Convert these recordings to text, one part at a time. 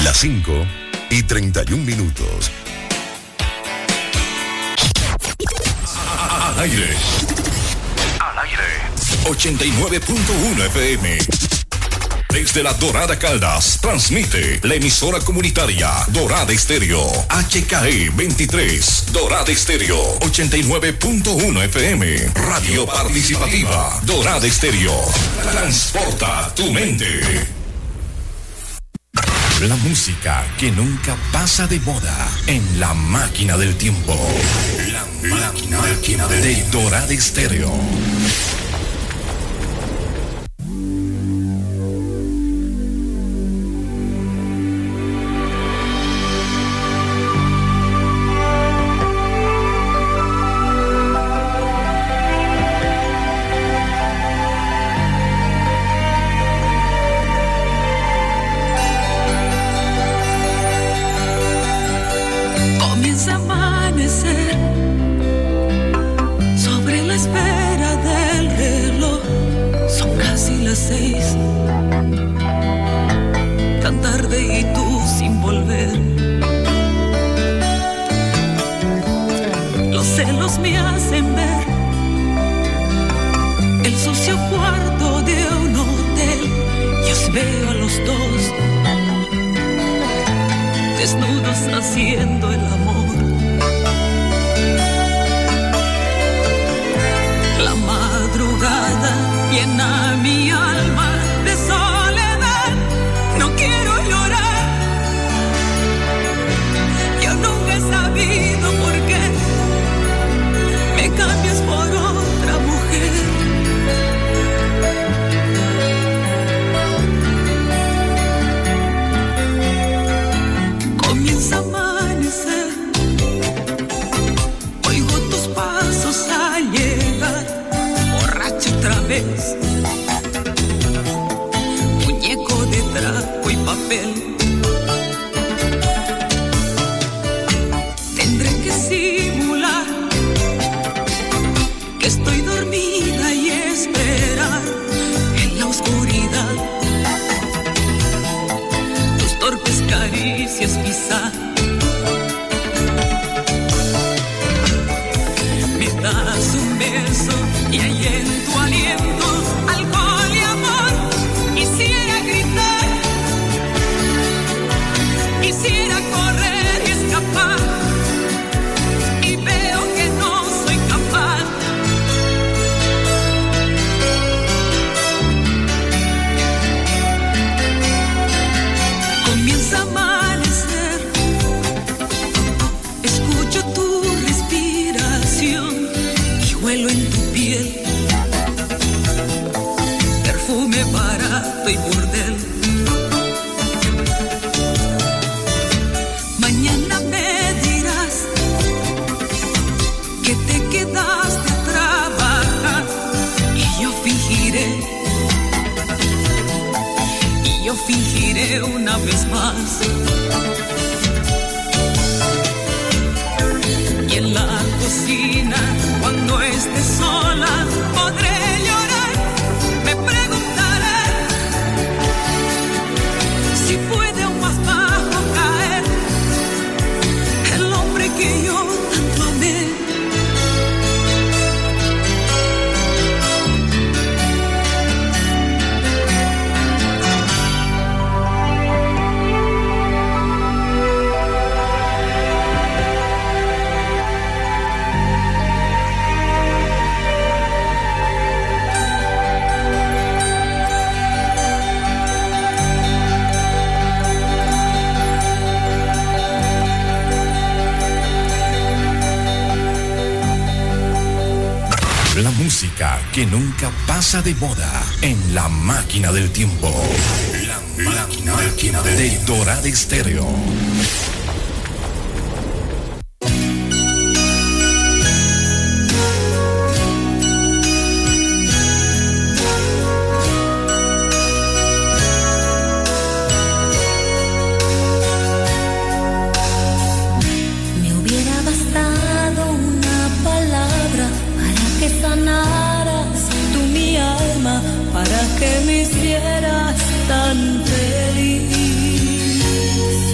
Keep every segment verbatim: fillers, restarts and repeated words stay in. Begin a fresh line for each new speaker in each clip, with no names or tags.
Las cinco y treinta y un minutos. Al aire. Al aire. ochenta y nueve punto uno F M. Desde la Dorada Caldas, transmite la emisora comunitaria Dorada Estéreo, H K E veintitrés, Dorada Estéreo, ochenta y nueve punto uno F M, Radio Participativa, Dorada Estéreo, transporta tu mente. La música que nunca pasa de moda en la máquina del tiempo. La máquina, máquina de Dorada Estéreo. Que nunca pasa de moda en la máquina del tiempo. La máquina, máquina de Dorada Estéreo.
Que me hicieras tan feliz.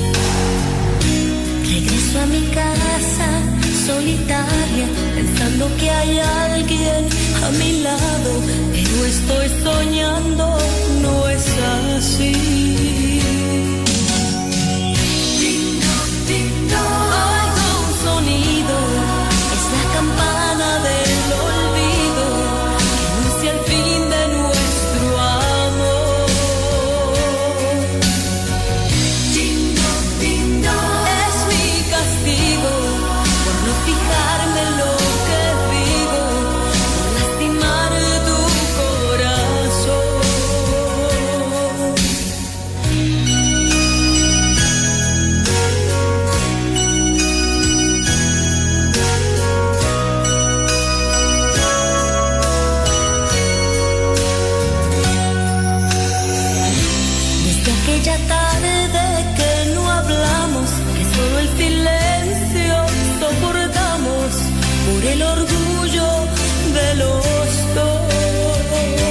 pesar de que no hablamos, que solo el silencio soportamos por el orgullo de los dos.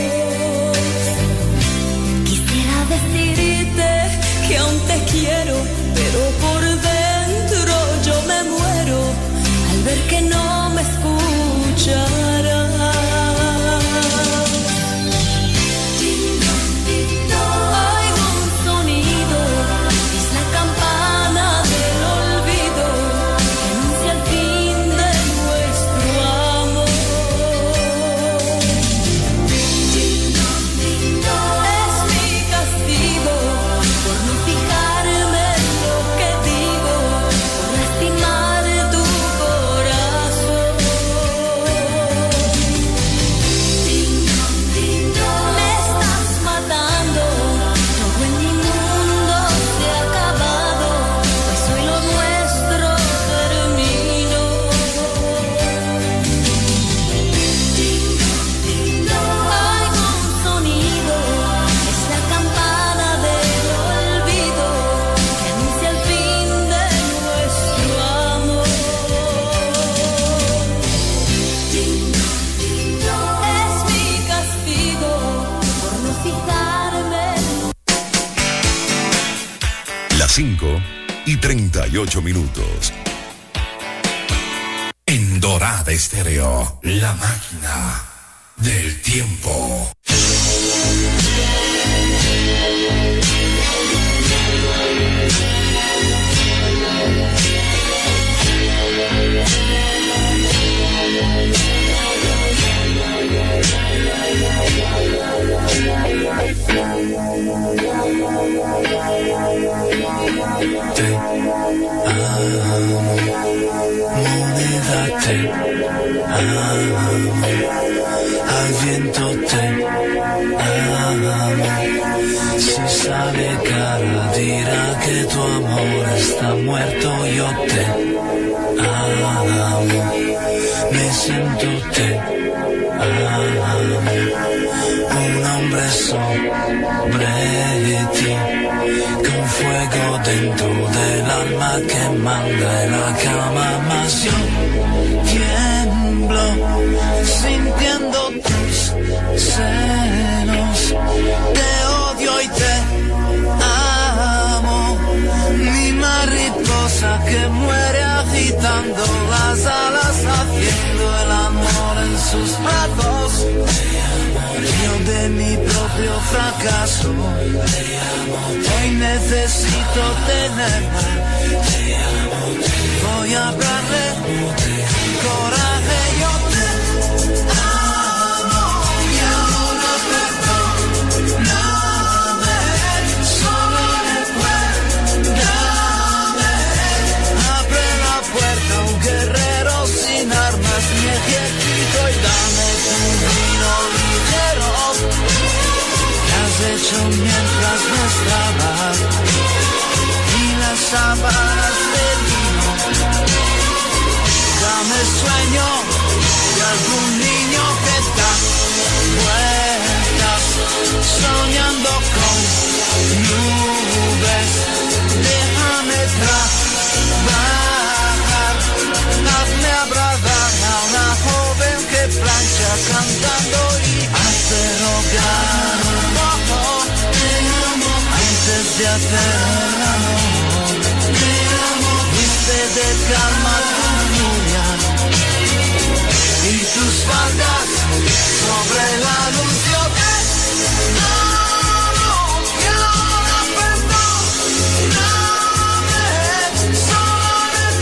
Quisiera decirte que aún te quiero, pero por dentro yo me muero al ver que no me escucharás.
cinco y treinta y ocho minutos. En Dorada Estéreo, la máquina del tiempo.
Te amo, moneda te amo, al viento te amo. Si sabe cara dirá que tu amor está muerto, yo te amo, me siento te amo, un hombre sobre ti, con fuego dentro del alma que manda en la cama, mas yo tiemblo sintiendo tus senos, te odio y te amo, mi mariposa que muere agitando las alas, haciendo el amor en sus brazos. Yo de mi propio fracaso, hoy necesito tenerla. Voy a hablarle coraje, yo te amo y ahora perdóname, solo recuérdame. Abre la puerta a un guerrero sin armas ni ejército y dame tu vino ligero que has hecho mientras no estabas y las sábanas de lino. Dame sueño de algún niño que da vueltas soñando con nubes. Déjame trabajar, hazme abrazar a una joven que plancha cantando y hace rogar un poco. Te amo antes de hacer el amor. Te amo, viste de calma tu furia y tus faldas sobre la luz. Yo te amo y ahora perdóname, solo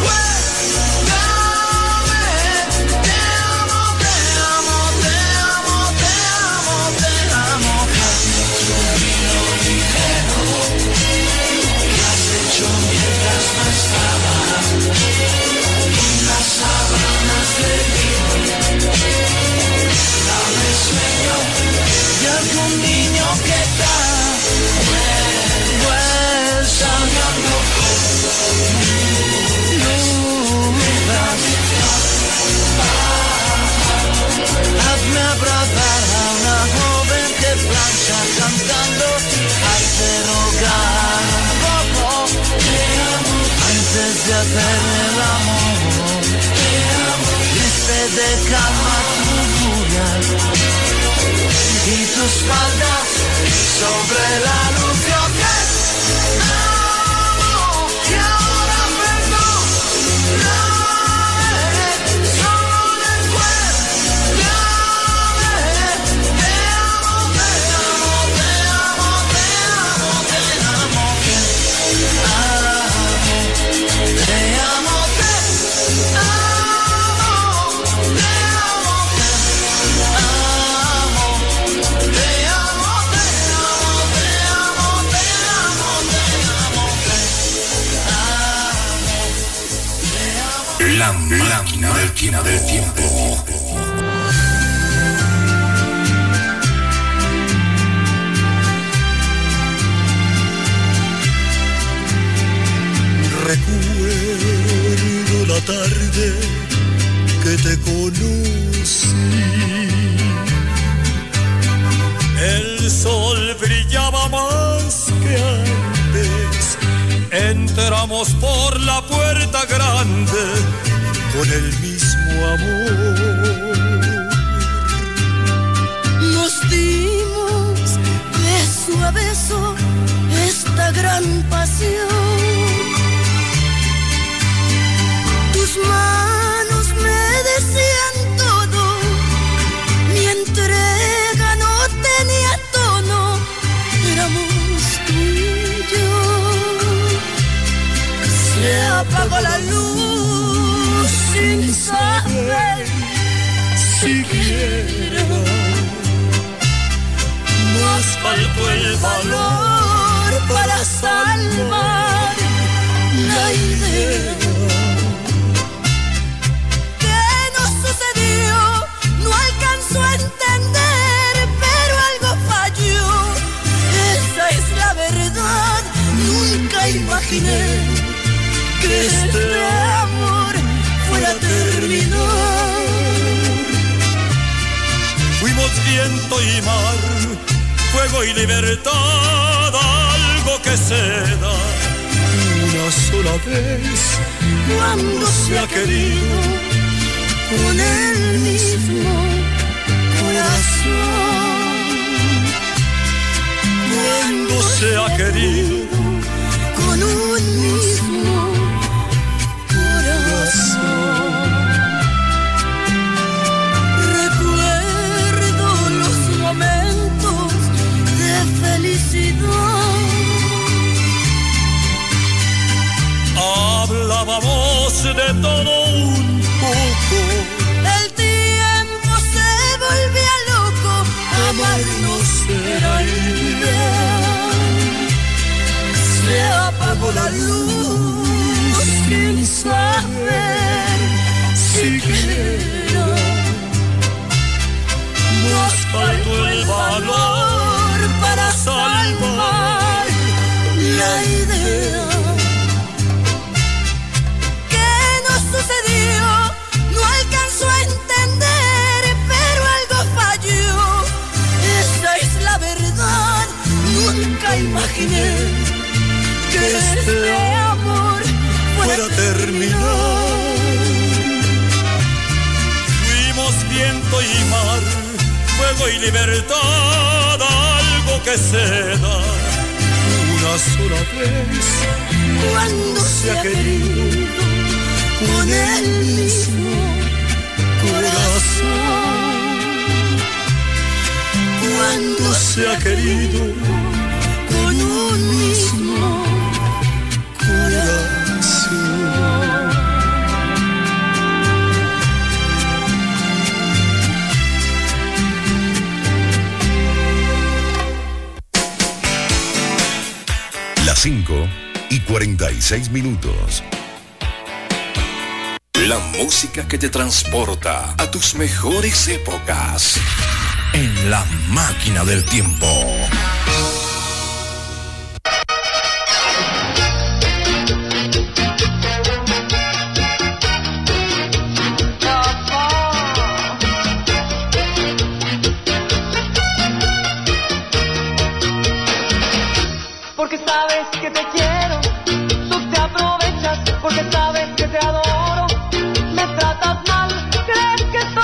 recuérdame. Te amo, te amo, te amo, te amo, te amo. Hazme tu vino ligero que has hecho mientras no estabas en las sábanas de lino. Dame sueño de de cama tubular y tus faldas sobre la luz. Yo te amo y ahora perdón. Solo el cuerpo. Te amo, te amo, te amo, te amo, te amo, te amo, te amo.
La máquina del tiempo. Del tiempo.
Recuerdo la tarde que te conocí. El sol brillaba más que antes. Entramos por la puerta grande con el mismo amor.
Nos dimos beso a beso esta gran pasión. Tus manos me decían todo, mi entrega no tenía tono, éramos tú y yo. Se apagó la luz sin saber siquiera, nos faltó el valor para salvar la idea. ¿Qué nos sucedió? No alcanzó a entender, pero algo falló. Esa es la verdad, nunca imaginé que este amor fuera a terminar.
Fuimos viento y mar, fuego y libertad, algo que se da una sola vez
Cuando se ha querido con el mismo corazón.
Cuando se ha querido
con un mismo corazón. Recuerdo los momentos de felicidad.
Hablábamos de todo un poco.
El tiempo se volvía loco, amarnos era ideal. Se apagó la luz sin saber siquiera. Nos faltó el valor para salvar la idea. ¿Qué nos sucedió? No alcanzó a entender, pero algo falló. Esa es la verdad, nunca imaginé que este amor fuera a terminar.
Fuimos viento y mar, fuego y libertad, algo que se da una sola vez
Cuando se ha querido con el mismo corazón. Cuando
se ha querido
con un mismo corazón.
Las cinco y cuarenta y seis minutos. La música que te transporta a tus mejores épocas. En la máquina del tiempo.
Porque sabes que te quiero, tú te aprovechas, porque sabes que te adoro, me tratas mal, crees que estoy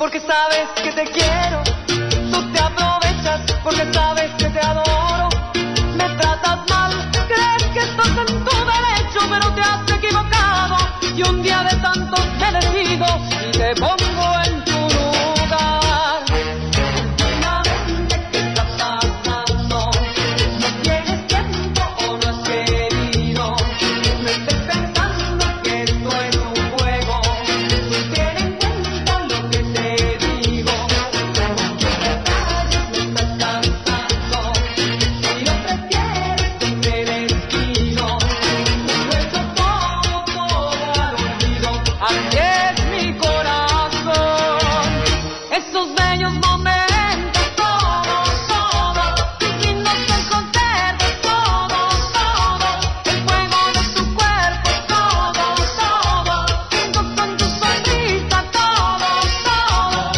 porque sabes que te quiero. Tú te aprovechas porque sabes que te adoro. Me tratas mal, crees que estás en tu derecho, pero te has equivocado. Y un día de tantos me decido y te pongo en tu lugar. Últimamente, ¿qué está pasando? ¿No tienes tiempo o no has querido? No estés pensando que esto es un juego. Tú ten en cuenta lo que te digo. Aunque te calles, me estás cansando. Si lo prefieres, siempre destino. No he hecho todo, todo al olvido. Así es mi corazón. Esos bellos momentos, todo, todo. Tus lindos ojos verdes, todo, todo. El fuego de tu cuerpo, todo, todo. Junto con tu sonrisa, todo, todo.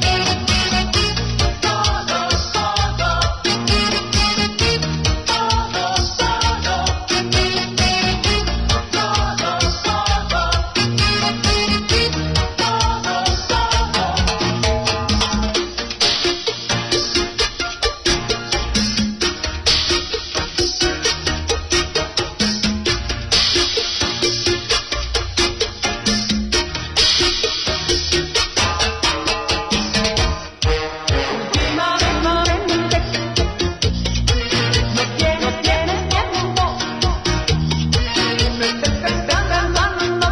Todo, todo. Últimamente, no tienes, tienes tiempo. No estés pensando.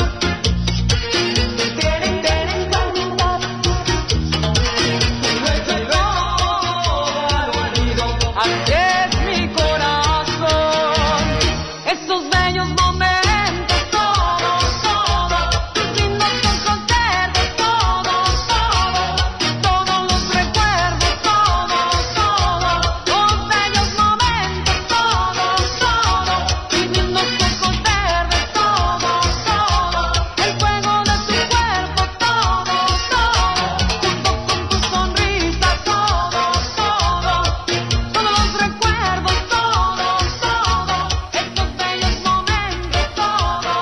Tienen, tienen cuenta. No he hecho todo al olvido. Así es mi corazón. Esos bellos momentos, todo, todo. Tus lindos ojos verdes, todo, todo. Todos los recuerdos, todo, todo. Los bellos momentos, todo, todo. Tus lindos ojos verdes, todo, todo. El fuego de tu cuerpo, todo, todo. Junto con tu sonrisa, todo, todo. Todos los recuerdos, todo, todo. Estos bellos momentos, todo,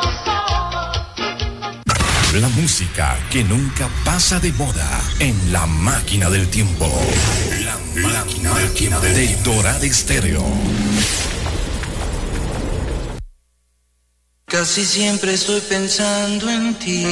todo.
La música que nunca pasa de moda en la máquina del tiempo. La máquina del tiempo de Dorada Estéreo.
Casi siempre estoy pensando en ti.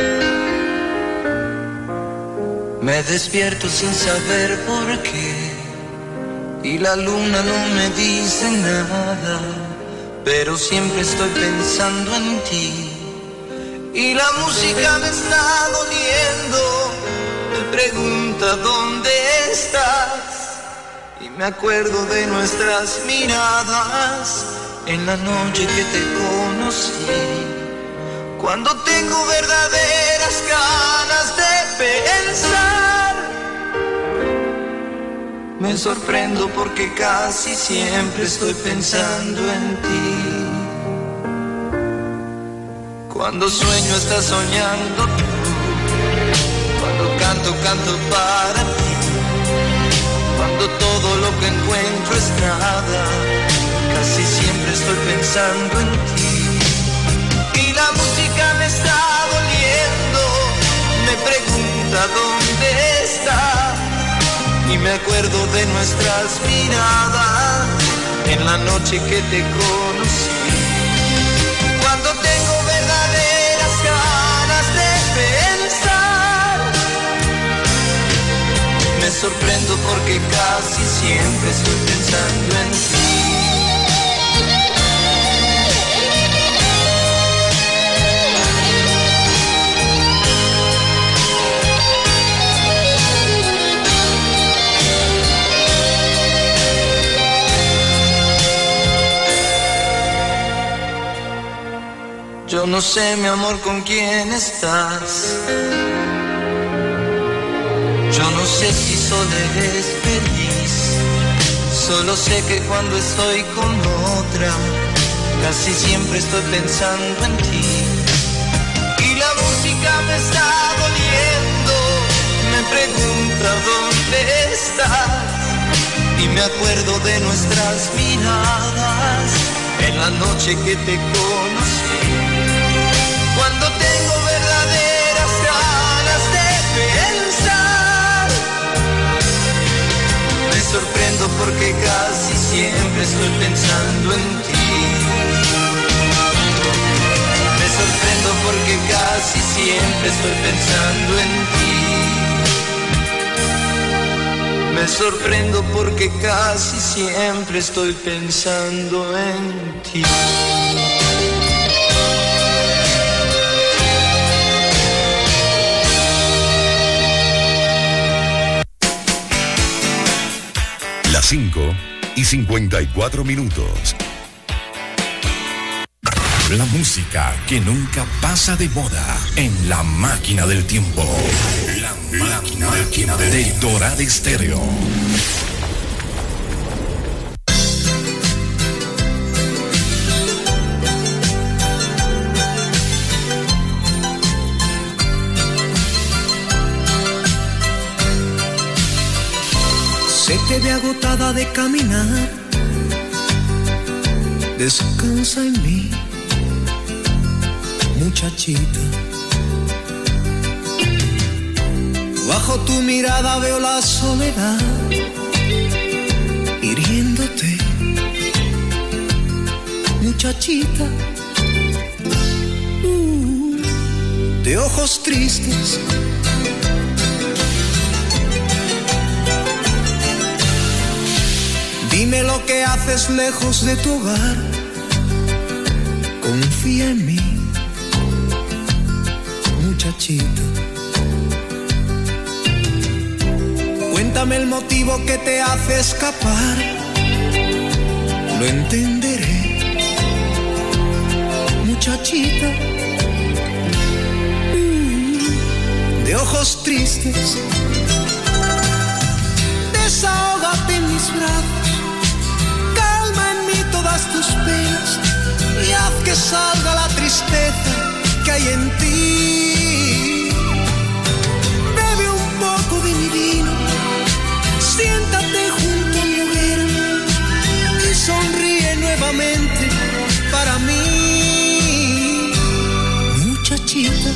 Me despierto sin saber por qué. Y la luna no me dice nada, pero siempre estoy pensando en ti. Y la música me está doliendo, me pregunta dónde estás. Y me acuerdo de nuestras miradas en la noche que te conocí. Cuando tengo verdaderas ganas de pensar, me sorprendo porque casi siempre estoy pensando en ti. Cuando sueño estás soñando tú, cuando canto, canto para ti. Cuando todo lo que encuentro es nada, casi siempre estoy pensando en ti. Y la música me está doliendo, me pregunta dónde está. Y me acuerdo de nuestras miradas en la noche que te conocí. Cuando tengo verdaderas ganas de pensar, me sorprendo porque casi siempre estoy pensando en ti. Yo no sé, mi amor, con quién estás. Yo no sé si solo eres feliz. Solo sé que cuando estoy con otra, casi siempre estoy pensando en ti. Y la música me está doliendo, me pregunta dónde estás. Y me acuerdo de nuestras miradas en la noche que te conocí. Cuando tengo verdaderas ganas de pensar, casi siempre estoy pensando en ti. Me sorprendo porque casi siempre estoy pensando en ti.
Las cinco y cincuenta y cuatro minutos. La música que nunca pasa de moda en la máquina del tiempo. La máquina del tiempo de Dorada Estéreo.
Se te ve agotada de caminar, descansa en mí, muchachita. Bajo tu mirada veo la soledad hiriéndote, muchachita. Uh, de ojos tristes, dime lo que haces lejos de tu hogar. Confía en mí, muchachita. Cuéntame el motivo que te hace escapar. Lo entenderé, muchachita. Mm, de ojos tristes, desahógate en mis brazos. Calma en mí todas tus penas y haz que salga la tristeza que hay en ti. Bebe un poco de mi vino, siéntate junto a mi hoguera y sonríe nuevamente para mí, muchachita.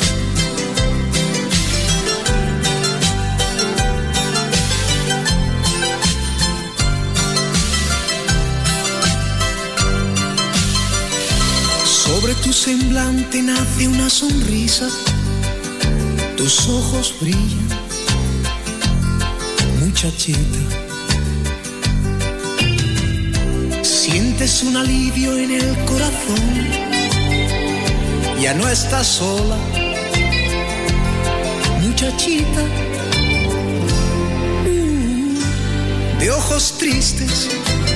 Sobre tu semblante nace una sonrisa, tus ojos brillan, muchachita. Sientes un alivio en el corazón, ya no estás sola, muchachita. Mm, de ojos tristes,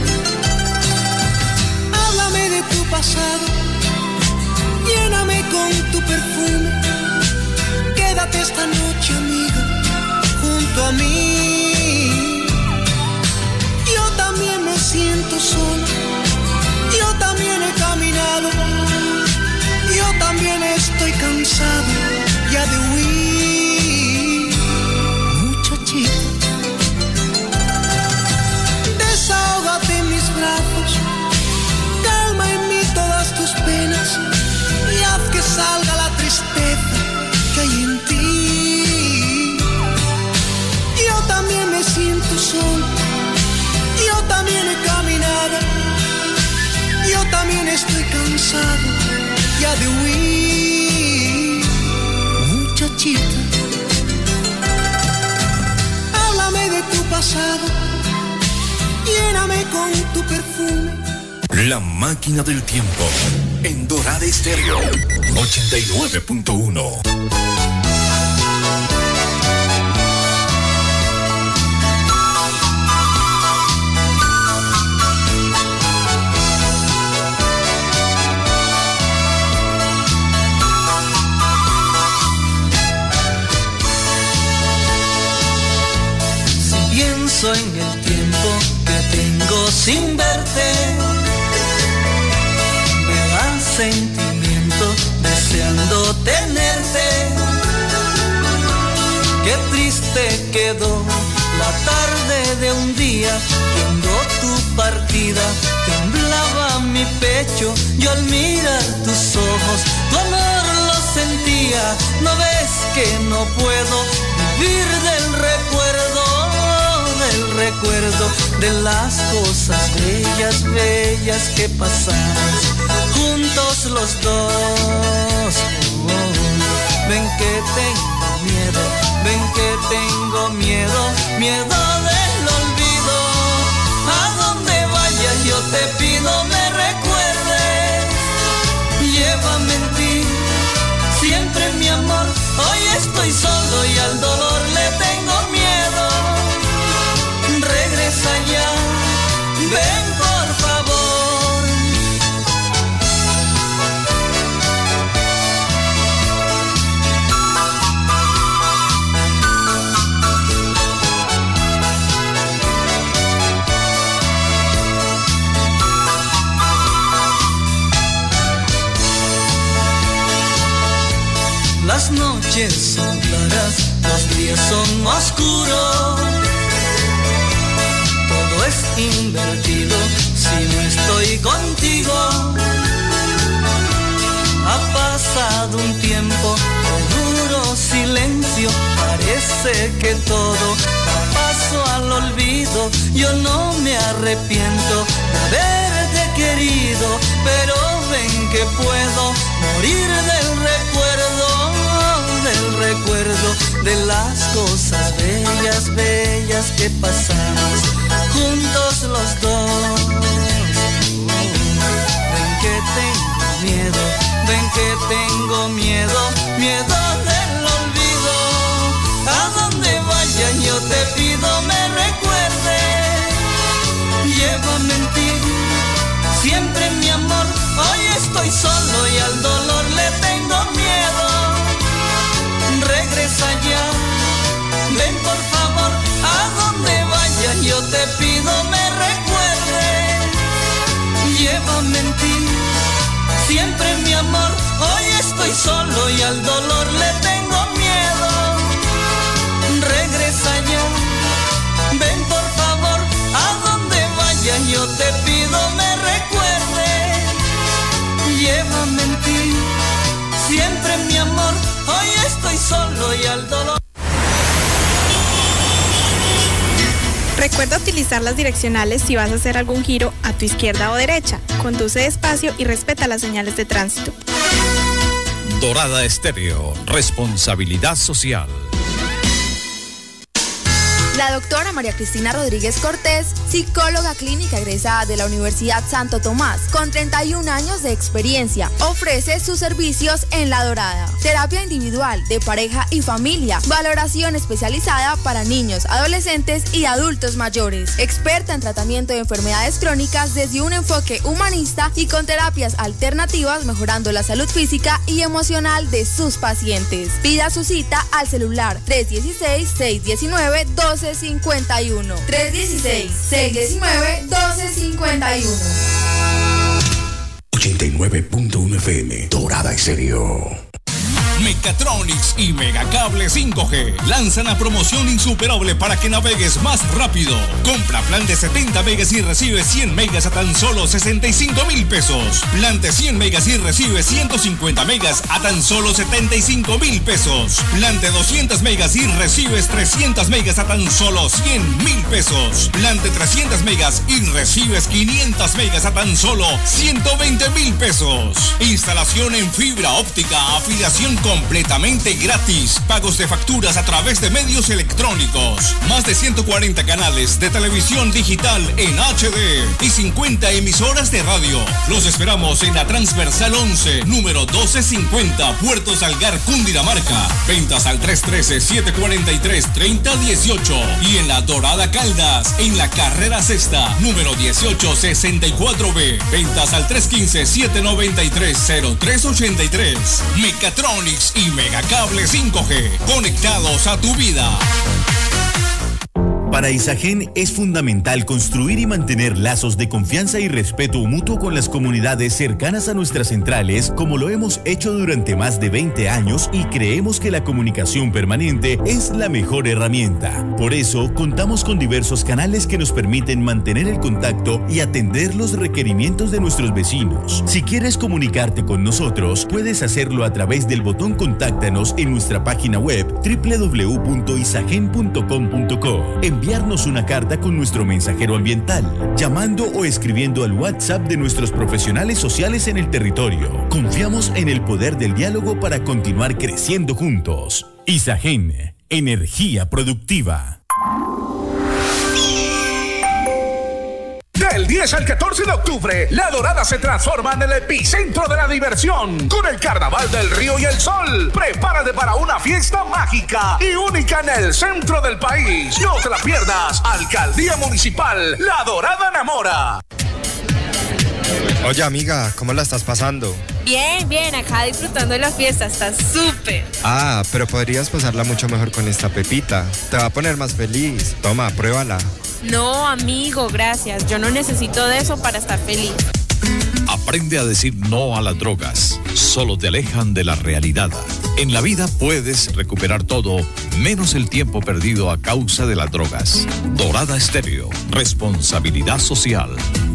háblame de tu pasado. Lléname con tu perfume, quédate esta noche, amiga, junto a mí. Yo también me siento sola, yo también he caminado, yo también estoy cansado ya de huir, muchachita. Desahógate en mis brazos, calma en mí todas tus penas y haz que salga la tristeza que hay en ti. Yo también me siento solo, yo también he caminado, yo también estoy cansado ya de huir, muchachita. Háblame de tu pasado, lléname con tu perfume.
La máquina del tiempo en Dorada Estéreo ochenta y nueve punto uno.
Si pienso en el tiempo que tengo sin verte, sentimiento deseando tenerte. Qué triste quedó la tarde de un día viendo tu partida. Temblaba mi pecho yo al mirar tus ojos, tu amor lo sentía. No ves que no puedo vivir del recuerdo, del recuerdo de las cosas bellas, bellas que pasamos juntos los dos. Oh, oh. ven que tengo miedo, ven que tengo miedo, miedo del olvido. A donde vayas yo te pido me recuerdes, llévame en ti, siempre mi amor. Hoy estoy solo y al dolor le tengo miedo. Regresa ya, ven por favor. Las noches son claras, los días son oscuros. Todo es invertido si no estoy contigo. Ha pasado un tiempo de duro silencio, parece que todo da paso al olvido. Yo no me arrepiento de haberte querido, pero ven que puedo morir del recuerdo, del recuerdo de las cosas bellas, bellas que pasamos juntos los dos. Ven que tengo miedo, ven que tengo miedo, miedo del olvido. A donde vaya yo te pido me recuerdes, llévame en ti, siempre mi amor. Hoy estoy solo y al dolor le tengo miedo. Regresa ya, ven por favor. A donde vayas yo te pido me recuerdes, llévame en ti, siempre mi amor. Hoy estoy solo y al dolor le tengo miedo. Regresa ya, ven por favor. A donde vayas yo te pido me recuerdes, llévame en ti, siempre mi amor. Hoy estoy solo y al dolor.
Recuerda utilizar las direccionales si vas a hacer algún giro a tu izquierda o derecha. Conduce despacio y respeta las señales de tránsito.
Dorada Estéreo, responsabilidad social.
La doctora María Cristina Rodríguez Cortés, psicóloga clínica egresada de la Universidad Santo Tomás, con treinta y un años de experiencia, ofrece sus servicios en La Dorada. Terapia individual, de pareja y familia, valoración especializada para niños, adolescentes y adultos mayores. Experta en tratamiento de enfermedades crónicas desde un enfoque humanista y con terapias alternativas, mejorando la salud física y emocional de sus pacientes. Pida su cita al celular tres uno seis, seis uno nueve, uno dos cinco uno. tres uno seis, seis uno nueve, uno dos cinco uno.
ochenta y nueve punto uno F M, Dorada Estéreo. Mechatronics y Megacable cinco G lanzan la promoción insuperable para que navegues más rápido. Compra plan de setenta megas y recibe cien megas a tan solo sesenta y cinco mil pesos. Plan de cien megas y recibe ciento cincuenta megas a tan solo setenta y cinco mil pesos. Plan de doscientas megas y recibes trescientas megas a tan solo cien mil pesos. Plan de trescientas megas y recibes quinientas megas a tan solo ciento veinte mil pesos. Instalación en fibra óptica, afiliación con completamente gratis. Pagos de facturas a través de medios electrónicos. Más de ciento cuarenta canales de televisión digital en H D y cincuenta emisoras de radio. Los esperamos en la Transversal once, número doce cincuenta, Puerto Salgar, Cundinamarca. Ventas al tres uno tres, siete cuatro tres, tres cero uno ocho. Y en La Dorada Caldas, en la Carrera Sexta, número dieciocho sesenta y cuatro B. Ventas al tres uno cinco, siete nueve tres, cero tres ocho tres. Mechatronics y Megacable cinco G, conectados a tu vida.
Para Isagen es fundamental construir y mantener lazos de confianza y respeto mutuo con las comunidades cercanas a nuestras centrales, como lo hemos hecho durante más de veinte años, y creemos que la comunicación permanente es la mejor herramienta. Por eso, contamos con diversos canales que nos permiten mantener el contacto y atender los requerimientos de nuestros vecinos. Si quieres comunicarte con nosotros, puedes hacerlo a través del botón Contáctanos en nuestra página web doble u doble u doble u punto isagen punto com punto co. En enviarnos una carta con nuestro mensajero ambiental, llamando o escribiendo al WhatsApp de nuestros profesionales sociales en el territorio. Confiamos en el poder del diálogo para continuar creciendo juntos. Isagen, energía productiva.
Del diez al catorce de octubre, La Dorada se transforma en el epicentro de la diversión con el Carnaval del Río y el Sol. Prepárate para una fiesta mágica y única en el centro del país. No te la pierdas. Alcaldía Municipal, La Dorada enamora.
Oye, amiga, ¿cómo la estás pasando?
Bien, bien, acá disfrutando de la fiesta, está súper.
Ah, pero podrías pasarla mucho mejor con esta pepita. Te va a poner más feliz. Toma, pruébala.
No, amigo, gracias. Yo no necesito de eso para estar feliz.
Aprende a decir no a las drogas. Solo te alejan de la realidad. En la vida puedes recuperar todo, menos el tiempo perdido a causa de las drogas. Dorada Estéreo. Responsabilidad social.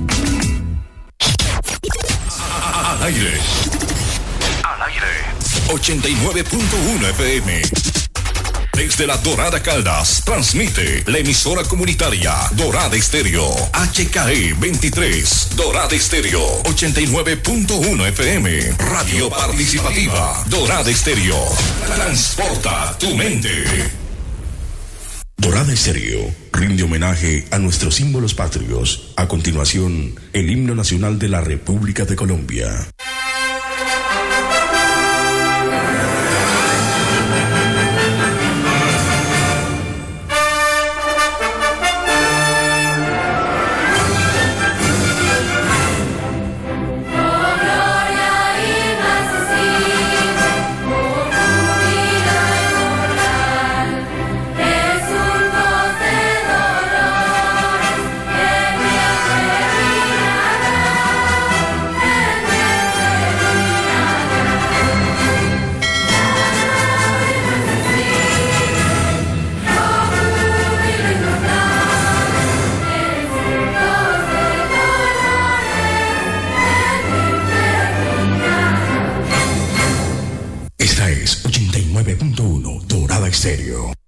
Al aire. Al aire. ochenta y nueve punto uno F M. Desde la Dorada Caldas, transmite la emisora comunitaria Dorada Estéreo, H K E veintitrés, Dorada Estéreo, ochenta y nueve punto uno F M, Radio Participativa, Dorada Estéreo, transporta tu mente.
Dorada Estéreo rinde homenaje a nuestros símbolos patrios. A continuación, el himno nacional de la República de Colombia. ochenta y nueve punto uno Dorada Estéreo.